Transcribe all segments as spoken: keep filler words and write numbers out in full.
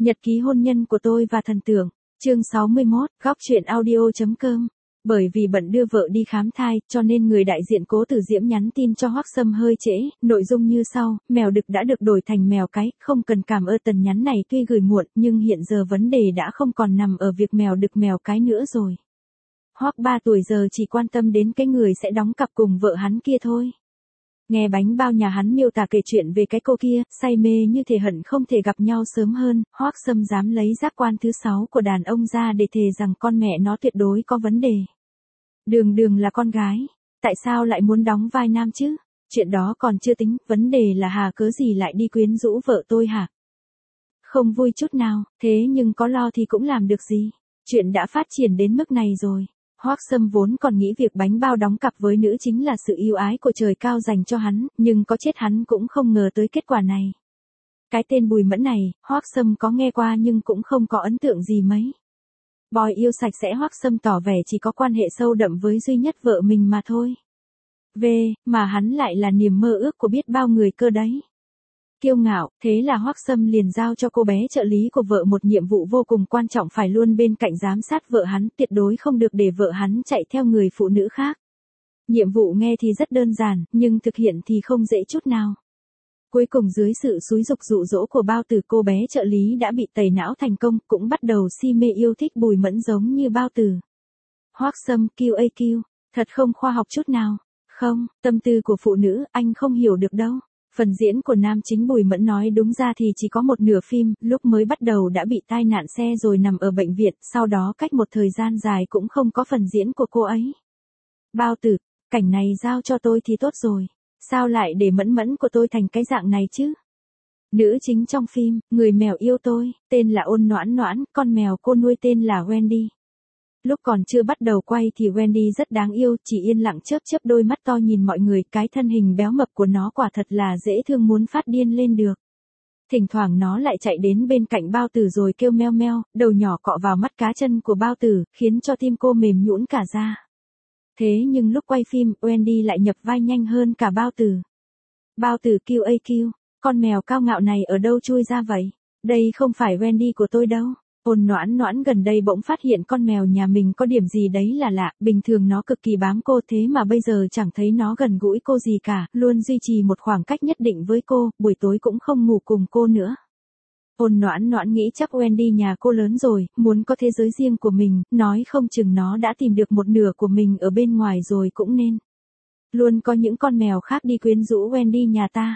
Nhật ký hôn nhân của tôi và thần tượng, chương sáu mươi mốt, góc truyện audio.com. Bởi vì bận đưa vợ đi khám thai, cho nên người đại diện Cố Tử Diễm nhắn tin cho Hoắc Sâm hơi trễ, nội dung như sau: mèo đực đã được đổi thành mèo cái, không cần cảm ơn. Tần nhắn này tuy gửi muộn, nhưng hiện giờ vấn đề đã không còn nằm ở việc mèo đực mèo cái nữa rồi. Hoắc ba tuổi giờ chỉ quan tâm đến cái người sẽ đóng cặp cùng vợ hắn kia thôi. Nghe bánh bao nhà hắn miêu tả kể chuyện về cái cô kia, say mê như thể hận không thể gặp nhau sớm hơn, Hoắc Sâm dám lấy giác quan thứ sáu của đàn ông ra để thề rằng con mẹ nó tuyệt đối có vấn đề. Đường đường là con gái, tại sao lại muốn đóng vai nam chứ? Chuyện đó còn chưa tính, vấn đề là hà cớ gì lại đi quyến rũ vợ tôi hả? Không vui chút nào, thế nhưng có lo thì cũng làm được gì? Chuyện đã phát triển đến mức này rồi. Hoắc Sâm vốn còn nghĩ việc bánh bao đóng cặp với nữ chính là sự yêu ái của trời cao dành cho hắn, nhưng có chết hắn cũng không ngờ tới kết quả này. Cái tên Bùi Mẫn này, Hoắc Sâm có nghe qua nhưng cũng không có ấn tượng gì mấy. Boy yêu sạch sẽ. Hoắc Sâm tỏ vẻ chỉ có quan hệ sâu đậm với duy nhất vợ mình mà thôi. V, mà hắn lại là niềm mơ ước của biết bao người cơ đấy. Kiêu ngạo, thế là Hoắc Sâm liền giao cho cô bé trợ lý của vợ một nhiệm vụ vô cùng quan trọng, phải luôn bên cạnh giám sát vợ hắn, tuyệt đối không được để vợ hắn chạy theo người phụ nữ khác. Nhiệm vụ nghe thì rất đơn giản, nhưng thực hiện thì không dễ chút nào. Cuối cùng dưới sự xúi giục dụ dỗ của Bao Tử, cô bé trợ lý đã bị tẩy não thành công, cũng bắt đầu si mê yêu thích Bùi Mẫn giống như Bao Tử. Hoắc Sâm Q A Q, thật không khoa học chút nào. Không, tâm tư của phụ nữ, anh không hiểu được đâu. Phần diễn của nam chính Bùi Mẫn nói đúng ra thì chỉ có một nửa phim, lúc mới bắt đầu đã bị tai nạn xe rồi nằm ở bệnh viện, sau đó cách một thời gian dài cũng không có phần diễn của cô ấy. Bao Tử, cảnh này giao cho tôi thì tốt rồi, sao lại để Mẫn Mẫn của tôi thành cái dạng này chứ? Nữ chính trong phim, người mèo yêu tôi, tên là Ôn Noãn Noãn, con mèo cô nuôi tên là Wendy. Lúc còn chưa bắt đầu quay thì Wendy rất đáng yêu, chỉ yên lặng chớp chớp đôi mắt to nhìn mọi người, cái thân hình béo mập của nó quả thật là dễ thương muốn phát điên lên được. Thỉnh thoảng nó lại chạy đến bên cạnh Bao Tử rồi kêu meo meo, đầu nhỏ cọ vào mắt cá chân của Bao Tử, khiến cho tim cô mềm nhũn cả ra. Thế nhưng lúc quay phim, Wendy lại nhập vai nhanh hơn cả Bao Tử. Bao Tử Q A Q, con mèo cao ngạo này ở đâu chui ra vậy? Đây không phải Wendy của tôi đâu. Ôn Noãn Noãn gần đây bỗng phát hiện con mèo nhà mình có điểm gì đấy là lạ, bình thường nó cực kỳ bám cô, thế mà bây giờ chẳng thấy nó gần gũi cô gì cả, luôn duy trì một khoảng cách nhất định với cô, buổi tối cũng không ngủ cùng cô nữa. Ôn Noãn Noãn nghĩ chắc Wendy nhà cô lớn rồi, muốn có thế giới riêng của mình, nói không chừng nó đã tìm được một nửa của mình ở bên ngoài rồi cũng nên. Luôn có những con mèo khác đi quyến rũ Wendy nhà ta.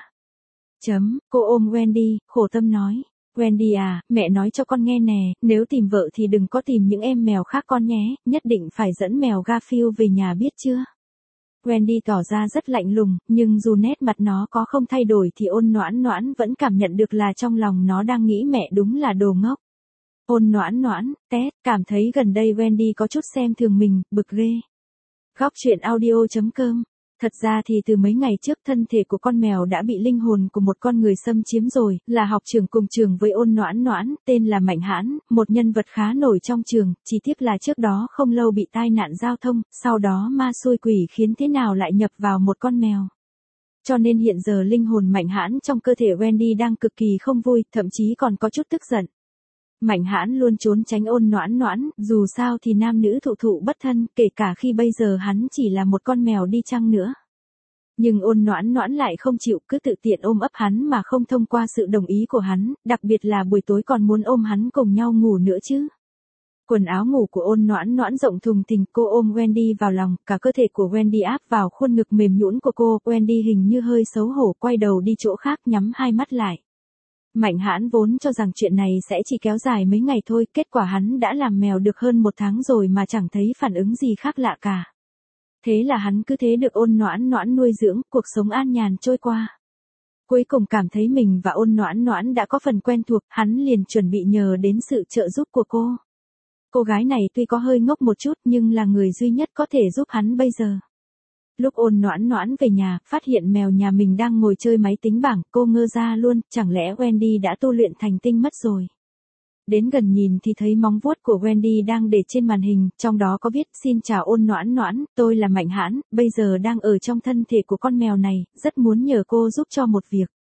Chấm, cô ôm Wendy, khổ tâm nói. Wendy à, mẹ nói cho con nghe nè, nếu tìm vợ thì đừng có tìm những em mèo khác con nhé, nhất định phải dẫn mèo Garfield về nhà biết chưa? Wendy tỏ ra rất lạnh lùng, nhưng dù nét mặt nó có không thay đổi thì Ôn Noãn Noãn vẫn cảm nhận được là trong lòng nó đang nghĩ mẹ đúng là đồ ngốc. Ôn Noãn Noãn, tét, cảm thấy gần đây Wendy có chút xem thường mình, bực ghê. Góc truyện audio.com. Thật ra thì từ mấy ngày trước thân thể của con mèo đã bị linh hồn của một con người xâm chiếm rồi, là học trưởng cùng trường với Ôn Noãn Noãn, tên là Mạnh Hãn, một nhân vật khá nổi trong trường, chỉ tiếc là trước đó không lâu bị tai nạn giao thông, sau đó ma xui quỷ khiến thế nào lại nhập vào một con mèo. Cho nên hiện giờ linh hồn Mạnh Hãn trong cơ thể Wendy đang cực kỳ không vui, thậm chí còn có chút tức giận. Mạnh Hãn luôn trốn tránh Ôn Noãn Noãn, dù sao thì nam nữ thụ thụ bất thân, kể cả khi bây giờ hắn chỉ là một con mèo đi chăng nữa. Nhưng Ôn Noãn Noãn lại không chịu, cứ tự tiện ôm ấp hắn mà không thông qua sự đồng ý của hắn, đặc biệt là buổi tối còn muốn ôm hắn cùng nhau ngủ nữa chứ. Quần áo ngủ của Ôn Noãn Noãn rộng thùng thình, cô ôm Wendy vào lòng, cả cơ thể của Wendy áp vào khuôn ngực mềm nhũn của cô, Wendy hình như hơi xấu hổ quay đầu đi chỗ khác, nhắm hai mắt lại. Mạnh Hãn vốn cho rằng chuyện này sẽ chỉ kéo dài mấy ngày thôi, kết quả hắn đã làm mèo được hơn một tháng rồi mà chẳng thấy phản ứng gì khác lạ cả. Thế là hắn cứ thế được Ôn Noãn Noãn nuôi dưỡng, cuộc sống an nhàn trôi qua. Cuối cùng cảm thấy mình và Ôn Noãn Noãn đã có phần quen thuộc, hắn liền chuẩn bị nhờ đến sự trợ giúp của cô. Cô gái này tuy có hơi ngốc một chút nhưng là người duy nhất có thể giúp hắn bây giờ. Lúc Ôn Noãn Noãn về nhà, phát hiện mèo nhà mình đang ngồi chơi máy tính bảng, cô ngơ ra luôn, chẳng lẽ Wendy đã tu luyện thành tinh mất rồi. Đến gần nhìn thì thấy móng vuốt của Wendy đang để trên màn hình, trong đó có viết: xin chào Ôn Noãn Noãn, tôi là Mạnh Hãn, bây giờ đang ở trong thân thể của con mèo này, rất muốn nhờ cô giúp cho một việc.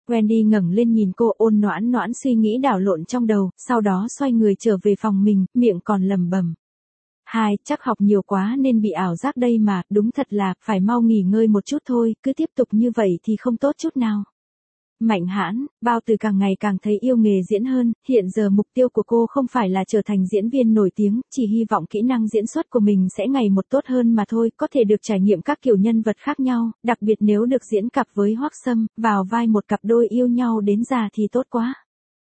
Wendy ngẩng lên nhìn cô, Ôn Noãn Noãn suy nghĩ đảo lộn trong đầu, sau đó xoay người trở về phòng mình, miệng còn lẩm bẩm. Hai, chắc học nhiều quá nên bị ảo giác đây mà, đúng thật là, phải mau nghỉ ngơi một chút thôi, cứ tiếp tục như vậy thì không tốt chút nào. Mạnh Hãn, Bao Tử càng ngày càng thấy yêu nghề diễn hơn, hiện giờ mục tiêu của cô không phải là trở thành diễn viên nổi tiếng, chỉ hy vọng kỹ năng diễn xuất của mình sẽ ngày một tốt hơn mà thôi, có thể được trải nghiệm các kiểu nhân vật khác nhau, đặc biệt nếu được diễn cặp với Hoắc Sâm, vào vai một cặp đôi yêu nhau đến già thì tốt quá.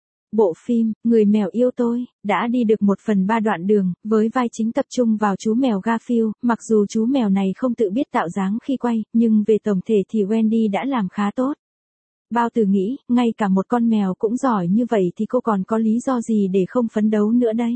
Bộ phim, Người mèo yêu tôi, đã đi được một phần ba đoạn đường, với vai chính tập trung vào chú mèo Garfield, mặc dù chú mèo này không tự biết tạo dáng khi quay, nhưng về tổng thể thì Wendy đã làm khá tốt. Bao Tử nghĩ, ngay cả một con mèo cũng giỏi như vậy thì cô còn có lý do gì để không phấn đấu nữa đây.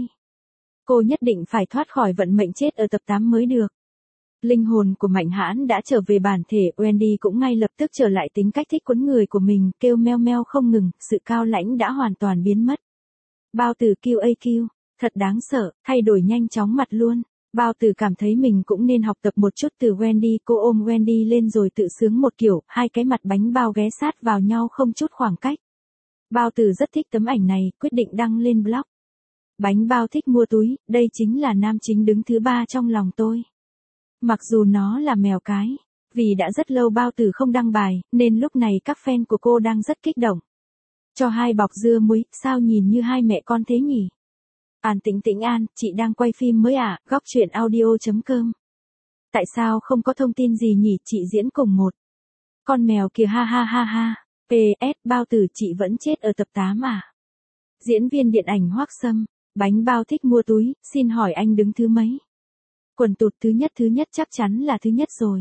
Cô nhất định phải thoát khỏi vận mệnh chết ở tập tám mới được. Linh hồn của Mạnh Hãn đã trở về bản thể, Wendy cũng ngay lập tức trở lại tính cách thích quấn người của mình, kêu meo meo không ngừng, sự cao lãnh đã hoàn toàn biến mất. Bao Tử kêu a kêu, thật đáng sợ, thay đổi nhanh chóng mặt luôn. Bao Tử cảm thấy mình cũng nên học tập một chút từ Wendy, cô ôm Wendy lên rồi tự sướng một kiểu, hai cái mặt bánh bao ghé sát vào nhau không chút khoảng cách. Bao Tử rất thích tấm ảnh này, quyết định đăng lên blog. Bánh bao thích mua túi, đây chính là nam chính đứng thứ ba trong lòng tôi. Mặc dù nó là mèo cái, vì đã rất lâu Bao Tử không đăng bài, nên lúc này các fan của cô đang rất kích động. Cho hai bọc dưa muối, sao nhìn như hai mẹ con thế nhỉ? An Tĩnh Tĩnh An, chị đang quay phim mới à, góc truyện audio chấm com. Tại sao không có thông tin gì nhỉ, chị diễn cùng một con mèo kìa ha ha ha ha. pê ét Bao Tử chị vẫn chết ở tập tám à? Diễn viên điện ảnh Hoắc Sâm, bánh bao thích mua túi, xin hỏi anh đứng thứ mấy? Quần tụt thứ nhất thứ nhất chắc chắn là thứ nhất rồi.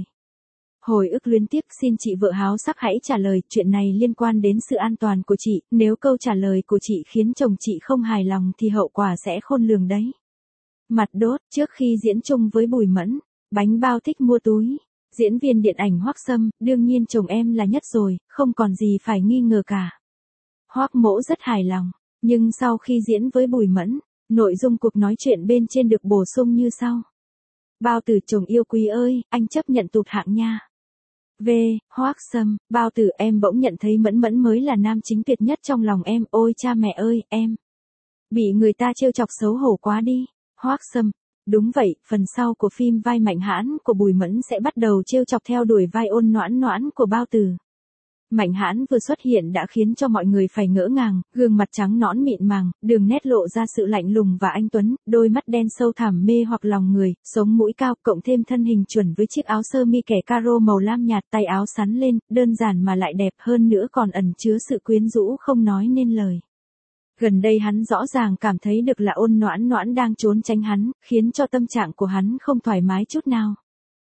Hồi ức luyến tiếc, xin chị vợ háo sắc hãy trả lời, chuyện này liên quan đến sự an toàn của chị, nếu câu trả lời của chị khiến chồng chị không hài lòng thì hậu quả sẽ khôn lường đấy. Mặt đốt, trước khi diễn chung với Bùi Mẫn, bánh bao thích mua túi. Diễn viên điện ảnh Hoắc Sâm, đương nhiên chồng em là nhất rồi, không còn gì phải nghi ngờ cả. Hoắc Mỗ rất hài lòng, nhưng sau khi diễn với Bùi Mẫn, nội dung cuộc nói chuyện bên trên được bổ sung như sau. Bao Tử chồng yêu quý ơi, anh chấp nhận tụt hạng nha. V. Hoắc Sâm, Bao Tử em bỗng nhận thấy Mẫn Mẫn mới là nam chính tuyệt nhất trong lòng em, ôi cha mẹ ơi, em bị người ta trêu chọc xấu hổ quá đi. Hoắc Sâm, đúng vậy, phần sau của phim vai Mạnh Hãn của Bùi Mẫn sẽ bắt đầu trêu chọc theo đuổi vai Ôn Noãn Noãn của Bao Tử. Mạnh Hãn vừa xuất hiện đã khiến cho mọi người phải ngỡ ngàng, gương mặt trắng nõn mịn màng, đường nét lộ ra sự lạnh lùng và anh tuấn, đôi mắt đen sâu thẳm mê hoặc lòng người, sống mũi cao, cộng thêm thân hình chuẩn với chiếc áo sơ mi kẻ caro màu lam nhạt, tay áo sắn lên, đơn giản mà lại đẹp, hơn nữa còn ẩn chứa sự quyến rũ không nói nên lời. Gần đây hắn rõ ràng cảm thấy được là Ôn Noãn Noãn đang trốn tránh hắn, khiến cho tâm trạng của hắn không thoải mái chút nào.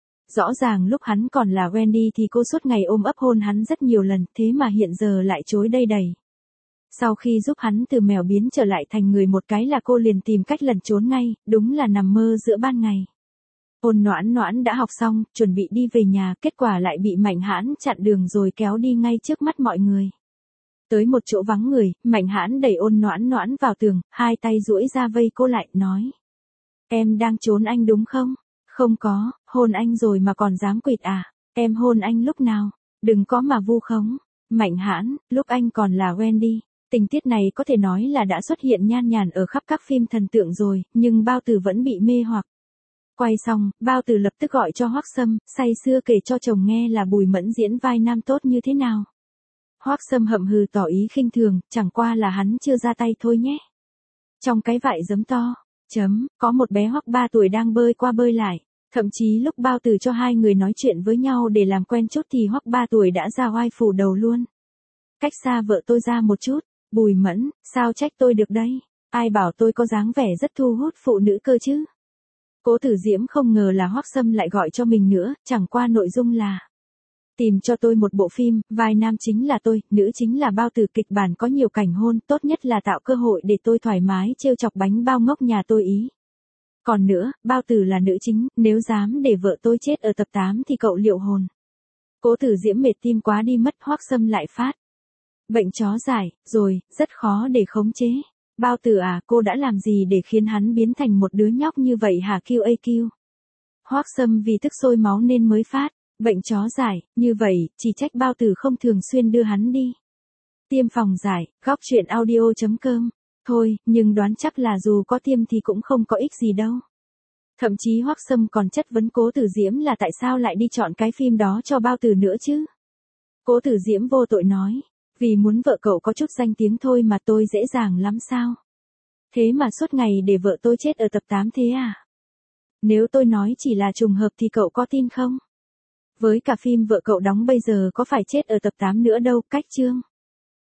Rõ ràng lúc hắn còn là Wendy thì cô suốt ngày ôm ấp hôn hắn rất nhiều lần, thế mà hiện giờ lại chối đây đầy. Sau khi giúp hắn từ mèo biến trở lại thành người một cái là cô liền tìm cách lẩn trốn ngay, đúng là nằm mơ giữa ban ngày. Ôn Noãn Noãn đã học xong, chuẩn bị đi về nhà, kết quả lại bị Mạnh Hãn chặn đường rồi kéo đi ngay trước mắt mọi người. Tới một chỗ vắng người, Mạnh Hãn đẩy Ôn Noãn Noãn vào tường, hai tay duỗi ra vây cô lại, nói. Em đang trốn anh đúng không? Không có, hôn anh rồi mà còn dám quỵt à? Em hôn anh lúc nào? Đừng có mà vu khống. Mạnh Hãn, lúc anh còn là Wendy. Tình tiết này có thể nói là đã xuất hiện nhan nhản ở khắp các phim thần tượng rồi, nhưng Bao Tử vẫn bị mê hoặc. Quay xong, Bao Tử lập tức gọi cho Hoắc Sâm, say sưa kể cho chồng nghe là Bùi Mẫn diễn vai nam tốt như thế nào. Hoắc Sâm hậm hừ tỏ ý khinh thường, chẳng qua là hắn chưa ra tay thôi nhé. Trong cái vại giấm to, chấm, có một bé Hoắc ba tuổi đang bơi qua bơi lại. Thậm chí lúc Bao Tử cho hai người nói chuyện với nhau để làm quen chút thì Hoắc ba tuổi đã ra oai phủ đầu luôn. Cách xa vợ tôi ra một chút, Bùi Mẫn, sao trách tôi được đây? Ai bảo tôi có dáng vẻ rất thu hút phụ nữ cơ chứ? Cố Tử Diễm không ngờ là Hoắc Sâm lại gọi cho mình nữa, chẳng qua nội dung là tìm cho tôi một bộ phim, vai nam chính là tôi, nữ chính là Bao Tử, kịch bản có nhiều cảnh hôn, tốt nhất là tạo cơ hội để tôi thoải mái trêu chọc bánh bao ngốc nhà tôi ý. Còn nữa, Bao Tử là nữ chính, nếu dám để vợ tôi chết ở tập tám thì cậu liệu hồn. Cố Tử Diễm mệt tim quá đi mất, Hoắc Sâm lại phát bệnh chó dại, rồi, rất khó để khống chế. Bao Tử à, cô đã làm gì để khiến hắn biến thành một đứa nhóc như vậy hả kêu a kêu? Hoắc Sâm vì tức sôi máu nên mới phát bệnh chó dại, như vậy, chỉ trách Bao Tử không thường xuyên đưa hắn đi Tiêm phòng giải, góc chuyện audio.com. Thôi, nhưng đoán chắc là dù có tiêm thì cũng không có ích gì đâu. Thậm chí Hoắc Sâm còn chất vấn Cố Tử Diễm là tại sao lại đi chọn cái phim đó cho Bao Tử nữa chứ. Cố Tử Diễm vô tội nói, vì muốn vợ cậu có chút danh tiếng thôi mà tôi dễ dàng lắm sao. Thế mà suốt ngày để vợ tôi chết ở tập tám thế à? Nếu tôi nói chỉ là trùng hợp thì cậu có tin không? Với cả phim vợ cậu đóng bây giờ có phải chết ở tập tám nữa đâu, cách chương.